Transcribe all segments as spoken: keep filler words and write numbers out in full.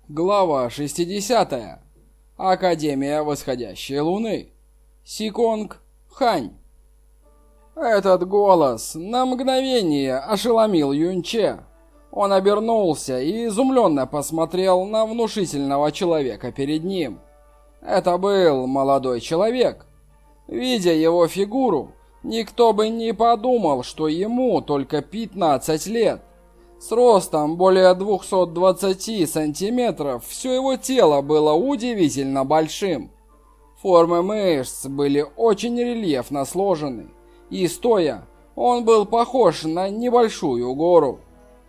Глава шестидесятая. Академия восходящей луны. Сиконг Хань. Этот голос на мгновение ошеломил Юнче. Он обернулся и изумленно посмотрел на внушительного человека перед ним. Это был молодой человек. Видя его фигуру, никто бы не подумал, что ему только пятнадцать лет. С ростом более двухсот двадцати сантиметров все его тело было удивительно большим. Формы мышц были очень рельефно сложены, и стоя, он был похож на небольшую гору.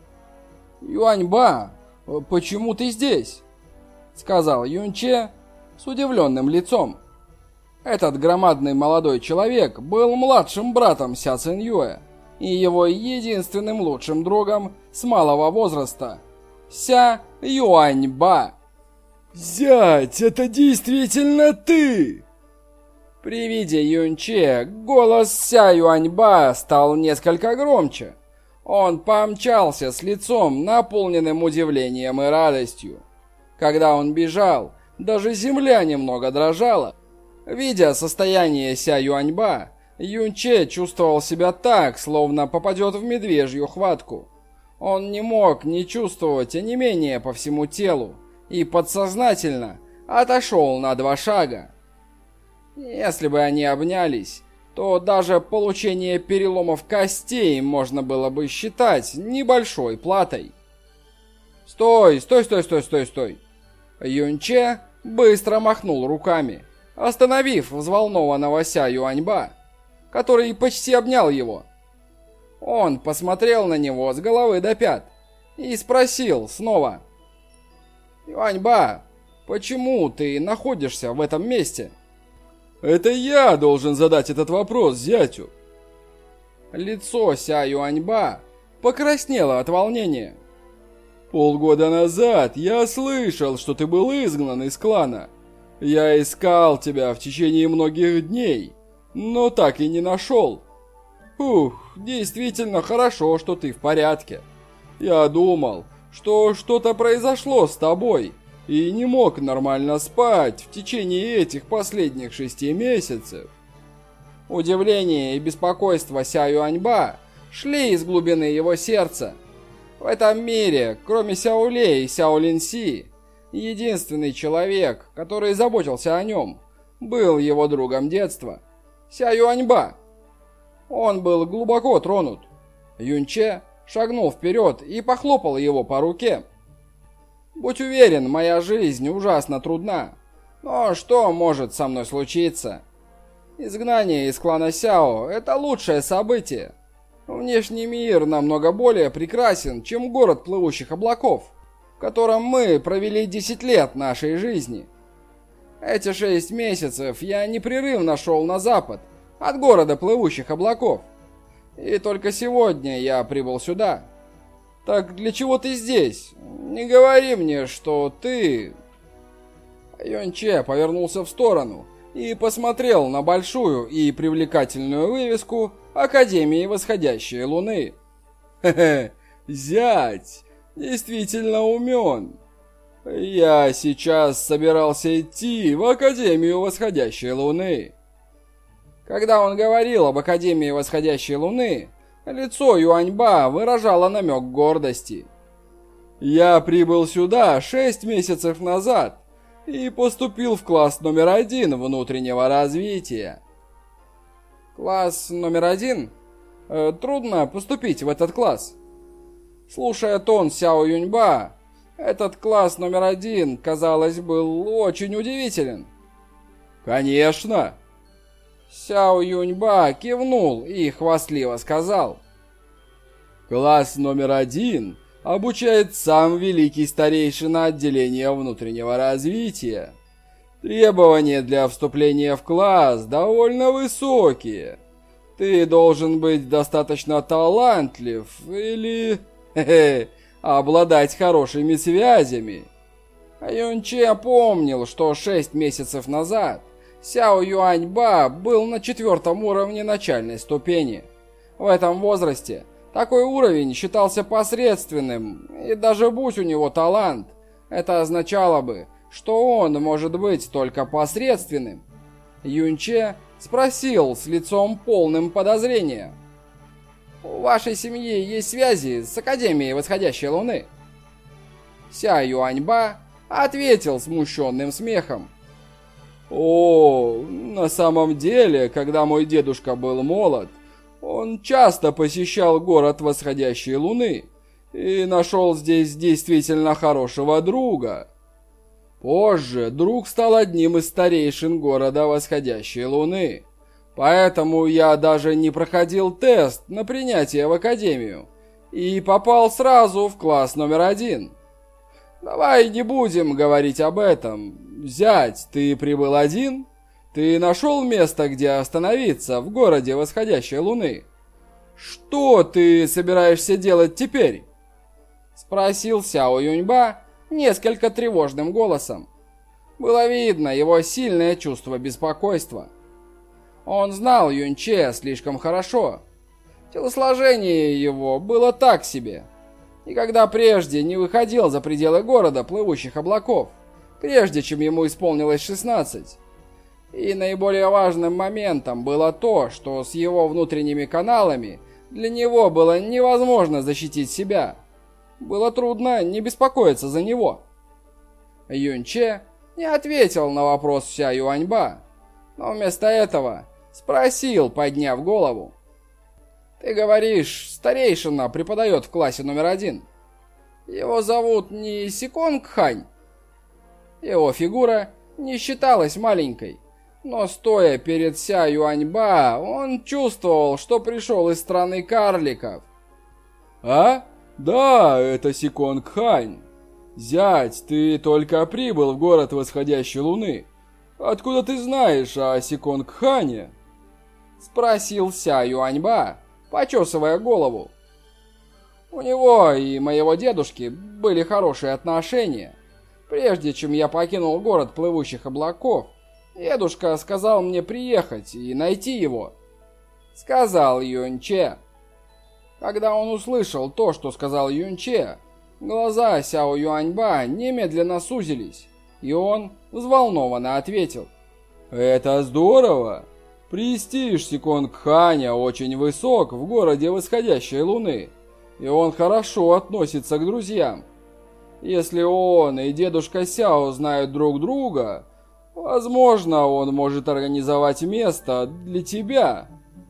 «Юаньба, почему ты здесь?» — сказал Юнче с удивленным лицом. Этот громадный молодой человек был младшим братом Ся Циньюэ и его единственным лучшим другом с малого возраста, Ся Юаньба. «Зять, это действительно ты!» При виде Юнче голос Ся Юаньба стал несколько громче. Он помчался с лицом, наполненным удивлением и радостью. Когда он бежал, даже земля немного дрожала. Видя состояние Ся Юаньба, Юнче чувствовал себя так, словно попадет в медвежью хватку. Он не мог не чувствовать онемения по всему телу и подсознательно отошел на два шага. Если бы они обнялись, то даже получение переломов костей можно было бы считать небольшой платой. «Стой, стой, стой, стой, стой, стой!» Юнче быстро махнул руками, остановив взволнованного Ся Юаньба, который почти обнял его. Он посмотрел на него с головы до пят и спросил снова: «Юаньба, почему ты находишься в этом месте?» «Это я должен задать этот вопрос зятю». Лицо Ся Юаньба покраснело от волнения. «Полгода назад я слышал, что ты был изгнан из клана. Я искал тебя в течение многих дней, но так и не нашел. Ух, действительно хорошо, что ты в порядке. Я думал, что что-то произошло с тобой, и не мог нормально спать в течение этих последних шести месяцев». Удивление и беспокойство Ся Юаньба шли из глубины его сердца. В этом мире, кроме Сяо Ле и Сяо Линси, единственный человек, который заботился о нем, был его другом детства — Ся Юаньба. Он был глубоко тронут. Юнче шагнул вперед и похлопал его по руке. «Будь уверен, моя жизнь ужасно трудна. Но что может со мной случиться? Изгнание из клана Сяо — это лучшее событие. Внешний мир намного более прекрасен, чем город плывущих облаков, в котором мы провели десять лет нашей жизни. Эти шесть месяцев я непрерывно шел на запад, от города плывущих облаков. И только сегодня я прибыл сюда. Так для чего ты здесь? Не говори мне, что ты...» Юнче повернулся в сторону и посмотрел на большую и привлекательную вывеску Академии восходящей луны. «Хе-хе, зять действительно умен. Я сейчас собирался идти в Академию восходящей луны». Когда он говорил об Академии восходящей луны, лицо Юаньба выражало намек гордости. «Я прибыл сюда шесть месяцев назад и поступил в класс номер один внутреннего развития». «Класс номер один? Э, трудно поступить в этот класс». Слушая тон Сяо Юньба, этот класс номер один, казалось, был очень удивителен. «Конечно!» Сяо Юньба кивнул и хвастливо сказал: «Класс номер один обучает сам великий старейшина отделения внутреннего развития. Требования для вступления в класс довольно высокие. Ты должен быть достаточно талантлив или хе-хе, обладать хорошими связями». Юнче помнил, что шесть месяцев назад Сяо Юаньба был на четвертом уровне начальной ступени. В этом возрасте такой уровень считался посредственным, и даже будь у него талант, Это означало бы, что он может быть только посредственным. Юнче спросил с лицом полным подозрения. «У вашей семьи есть связи с Академией Восходящей Луны?» Ся Юаньба ответил смущенным смехом. «О, на самом деле, когда мой дедушка был молод, он часто посещал город Восходящей Луны и нашел здесь действительно хорошего друга. Позже друг стал одним из старейшин города Восходящей Луны, поэтому я даже не проходил тест на принятие в Академию и попал сразу в класс номер один. Давай не будем говорить об этом. Зять, ты прибыл один? Ты нашел место, где остановиться в городе Восходящей Луны? Что ты собираешься делать теперь?» Спросил Сяо Юньба несколько тревожным голосом. Было видно его сильное чувство беспокойства. Он знал Юнче слишком хорошо. Телосложение его было так себе. И когда прежде не выходил за пределы города плывущих облаков, прежде чем ему исполнилось шестнадцать. И наиболее важным моментом было то, что с его внутренними каналами для него было невозможно защитить себя. Было трудно не беспокоиться за него. Юнче не ответил на вопрос Ся Юаньба, но вместо этого спросил, подняв голову. «Ты говоришь, старейшина преподает в классе номер один. Его зовут не Сиконг Хань?» Его фигура не считалась маленькой, но стоя перед Ся Юаньба, он чувствовал, что пришел из страны карликов. «А? Да, это Сиконг Хань. Зять, ты только прибыл в город Восходящей Луны. Откуда ты знаешь о Сиконг Хане?» Спросил Ся Юаньба, почесывая голову. «У него и моего дедушки были хорошие отношения. Прежде чем я покинул город плывущих облаков, дедушка сказал мне приехать и найти его», — сказал Юнче. Когда он услышал то, что сказал Юнче, глаза Сяо Юаньба немедленно сузились, и он взволнованно ответил. «Это здорово! Престиж Сиконг Ханя очень высок в городе Восходящей Луны, и он хорошо относится к друзьям. Если он и дедушка Сяо знают друг друга, возможно, он может организовать место для тебя.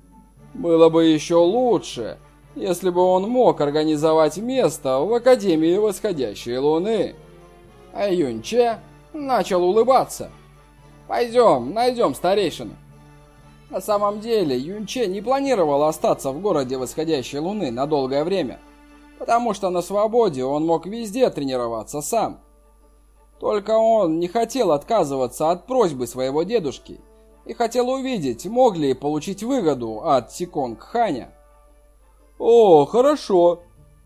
Было бы еще лучше, если бы он мог организовать место в Академии Восходящей Луны». А Юнче начал улыбаться. «Пойдем, найдем старейшину». На самом деле, Юнче не планировал остаться в городе Восходящей Луны на долгое время, потому что на свободе он мог везде тренироваться сам. Только он не хотел отказываться от просьбы своего дедушки и хотел увидеть, мог ли получить выгоду от Сиконг Ханя. «О, хорошо!»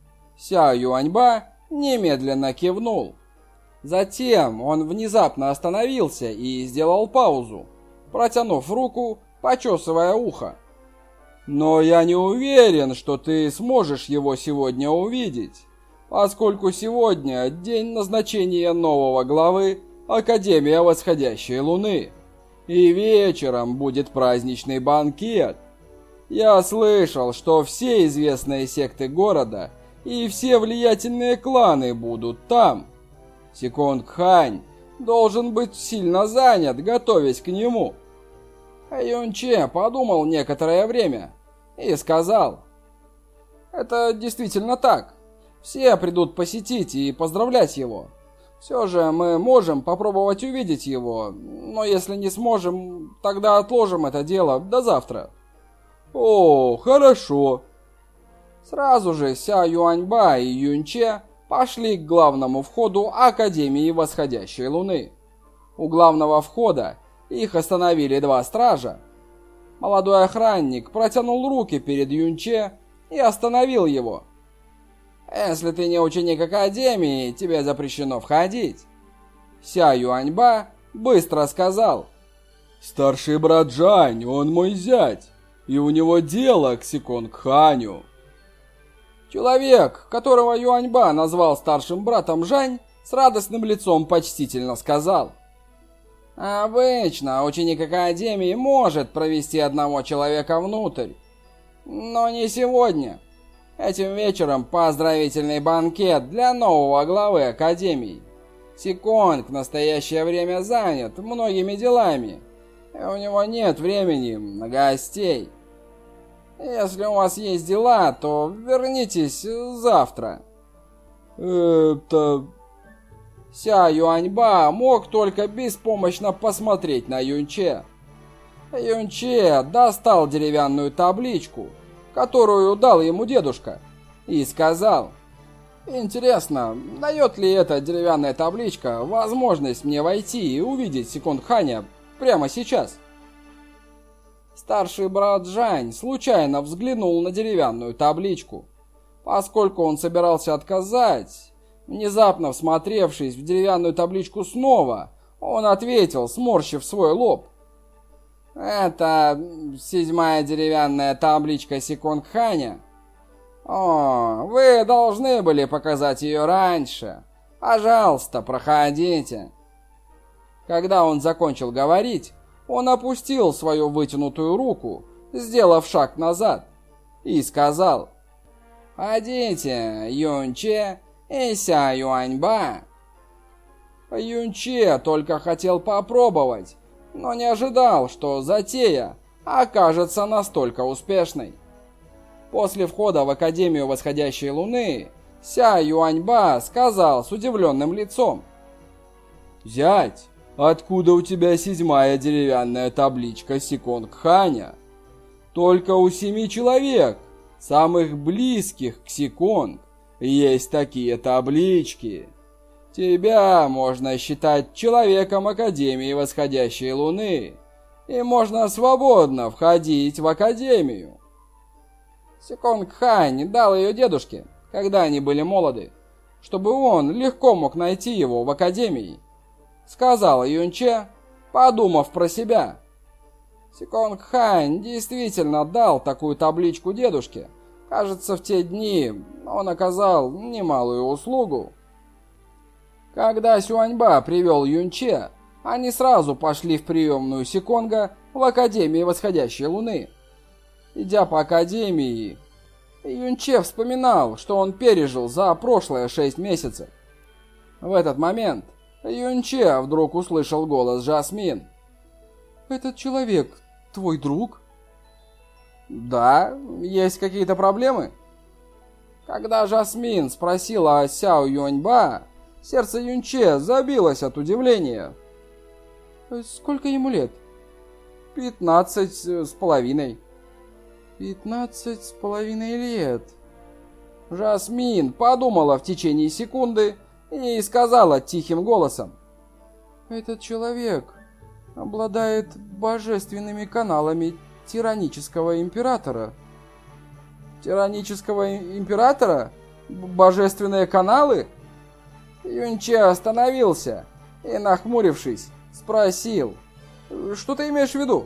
Ся Юаньба немедленно кивнул. Затем он внезапно остановился и сделал паузу, протянув руку, почесывая ухо. «Но я не уверен, что ты сможешь его сегодня увидеть, поскольку сегодня день назначения нового главы Академии Восходящей Луны, и вечером будет праздничный банкет. Я слышал, что все известные секты города и все влиятельные кланы будут там. Сиконг Хань должен быть сильно занят, готовясь к нему». Юнче подумал некоторое время и сказал: «Это действительно так. Все придут посетить и поздравлять его. Все же мы можем попробовать увидеть его, но если не сможем, тогда отложим это дело до завтра». «О, хорошо». Сразу же Ся Юаньба и Юнче пошли к главному входу Академии Восходящей Луны. У главного входа их остановили два стража. Молодой охранник протянул руки перед Юнче и остановил его. «Если ты не ученик Академии, тебе запрещено входить». Ся Юаньба быстро сказал: «Старший брат Жань, он мой зять, и у него дело к Сиконг Ханю». Человек, которого Юаньба назвал старшим братом Жань, с радостным лицом почтительно сказал: «Обычно ученик Академии может провести одного человека внутрь, но не сегодня. Этим вечером поздравительный банкет для нового главы Академии. Секонг в настоящее время занят многими делами, и у него нет времени на гостей. Если у вас есть дела, то вернитесь завтра». Это... Ся Юаньба мог только беспомощно посмотреть на Юнче. Юнче достал деревянную табличку, которую дал ему дедушка, и сказал: «Интересно, дает ли эта деревянная табличка возможность мне войти и увидеть Секонд Ханя прямо сейчас?» Старший брат Жань случайно взглянул на деревянную табличку. Поскольку он собирался отказать, внезапно всмотревшись в деревянную табличку снова, он ответил, сморщив свой лоб: «Это седьмая деревянная табличка Секонд Ханя. О, вы должны были показать ее раньше. Пожалуйста, проходите». Когда он закончил говорить, он опустил свою вытянутую руку, сделав шаг назад, и сказал: «Ходите, Юнче и Ся Юаньба». Юнче только хотел попробовать, но не ожидал, что затея окажется настолько успешной. После входа в Академию Восходящей Луны Ся Юаньба сказал с удивленным лицом: «Зять, откуда у тебя седьмая деревянная табличка Секонг Ханя? Только у семи человек, самых близких к Секонг, есть такие таблички. Тебя можно считать человеком Академии Восходящей Луны, и можно свободно входить в Академию». Секонг Хань дал ее дедушке, когда они были молоды, чтобы он легко мог найти его в Академии, сказал Юнче, подумав про себя. Секонг Хань действительно дал такую табличку дедушке. Кажется, в те дни он оказал немалую услугу. Когда Сюаньба привел Юнче, они сразу пошли в приемную Секонга в Академии Восходящей Луны. Идя по Академии, Юнче вспоминал, что он пережил за прошлые шесть месяцев. В этот момент Юнче вдруг услышал голос Жасмин. «Этот человек твой друг?» «Да, есть какие-то проблемы?» Когда Жасмин спросила о Сяо Юаньба, сердце Юнче забилось от удивления. «Сколько ему лет?» «Пятнадцать с половиной». «Пятнадцать с половиной лет». Жасмин подумала в течение секунды и сказала тихим голосом: «Этот человек обладает божественными каналами тиранического императора». «Тиранического императора? Божественные каналы?» Юнче остановился и, нахмурившись, спросил: «Что ты имеешь в виду?»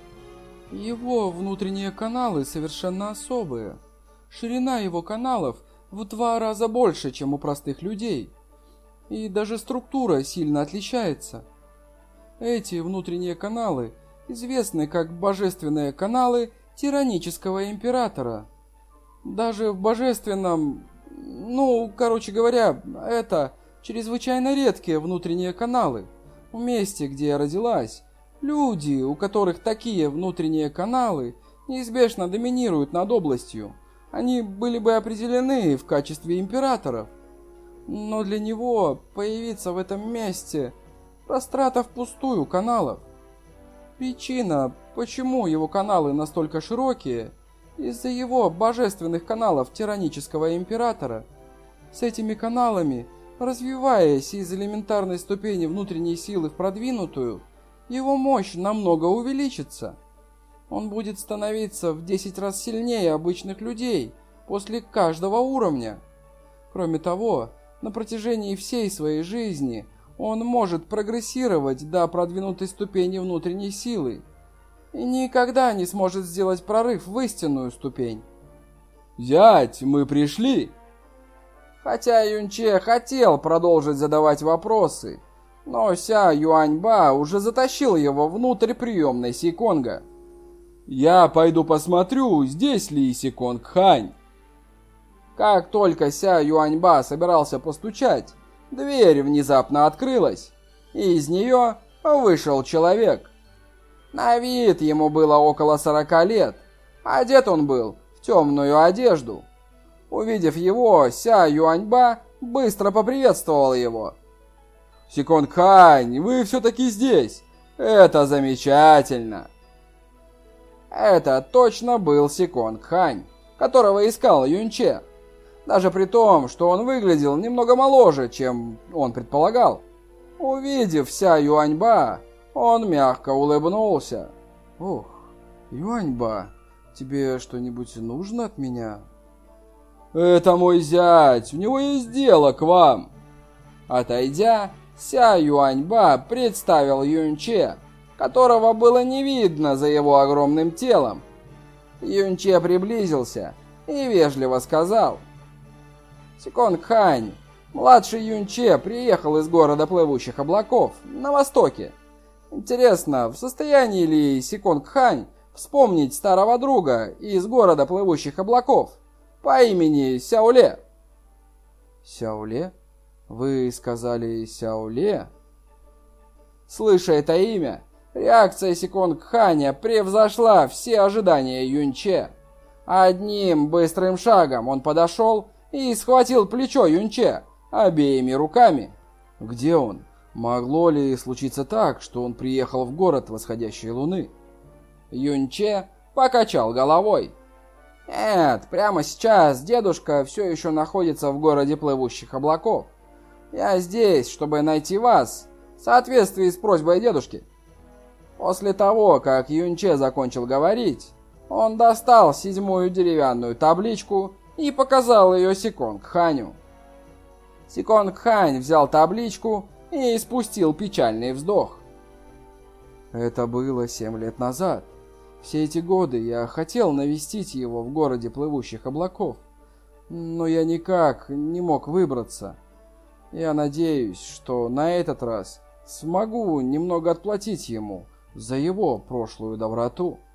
«Его внутренние каналы совершенно особые. Ширина его каналов в два раза больше, чем у простых людей. И даже структура сильно отличается. Эти внутренние каналы известны как божественные каналы тиранического императора. Даже в божественном... Ну, короче говоря, это чрезвычайно редкие внутренние каналы. В месте, где я родилась, люди, у которых такие внутренние каналы, неизбежно доминируют над областью. Они были бы определены в качестве императоров. Но для него появиться в этом месте растрата впустую каналов. Причина, почему его каналы настолько широкие, из-за его божественных каналов тиранического императора. С этими каналами, развиваясь из элементарной ступени внутренней силы в продвинутую, его мощь намного увеличится. Он будет становиться в десять раз сильнее обычных людей после каждого уровня. Кроме того, на протяжении всей своей жизни он может прогрессировать до продвинутой ступени внутренней силы и никогда не сможет сделать прорыв в истинную ступень. «Зять, мы пришли!» Хотя Юнче хотел продолжить задавать вопросы, но Ся Юаньба уже затащил его внутрь приемной Сиконга. «Я пойду посмотрю, здесь ли Сиконг Хань». Как только Ся Юаньба собирался постучать, дверь внезапно открылась, и из нее вышел человек. На вид ему было около сорока лет, одет он был в темную одежду. Увидев его, Ся Юаньба быстро поприветствовал его. «Сиконг Хань, вы все-таки здесь! Это замечательно!» Это точно был Сиконг Хань, которого искал Юнче. Даже при том, что он выглядел немного моложе, чем он предполагал. Увидев Ся Юаньба, он мягко улыбнулся. «Ох, Юаньба, тебе что-нибудь нужно от меня?» «Это мой зять, у него есть дело к вам!» Отойдя, Ся Юаньба представил Юнче, которого было не видно за его огромным телом. Юнче приблизился и вежливо сказал: «Сиконг Хань, младший Юнче приехал из города плывущих облаков на востоке. Интересно, в состоянии ли Сиконг Хань вспомнить старого друга из города плывущих облаков по имени Сяоле?» «Сяоле? Вы сказали Сяоле?» Слыша это имя, реакция Сиконг Ханя превзошла все ожидания Юнче. Одним быстрым шагом он подошел и схватил плечо Юнче обеими руками. «Где он? Могло ли случиться так, что он приехал в город восходящей луны?» Юнче покачал головой. «Нет, прямо сейчас дедушка все еще находится в городе плывущих облаков. Я здесь, чтобы найти вас, в соответствии с просьбой дедушки». После того, как Юнче закончил говорить, он достал седьмую деревянную табличку и показал ее Сиконг Ханю. Сиконг Хань взял табличку и испустил печальный вздох. «Это было семь лет назад. Все эти годы я хотел навестить его в городе плывущих облаков, но я никак не мог выбраться. Я надеюсь, что на этот раз смогу немного отплатить ему за его прошлую доброту».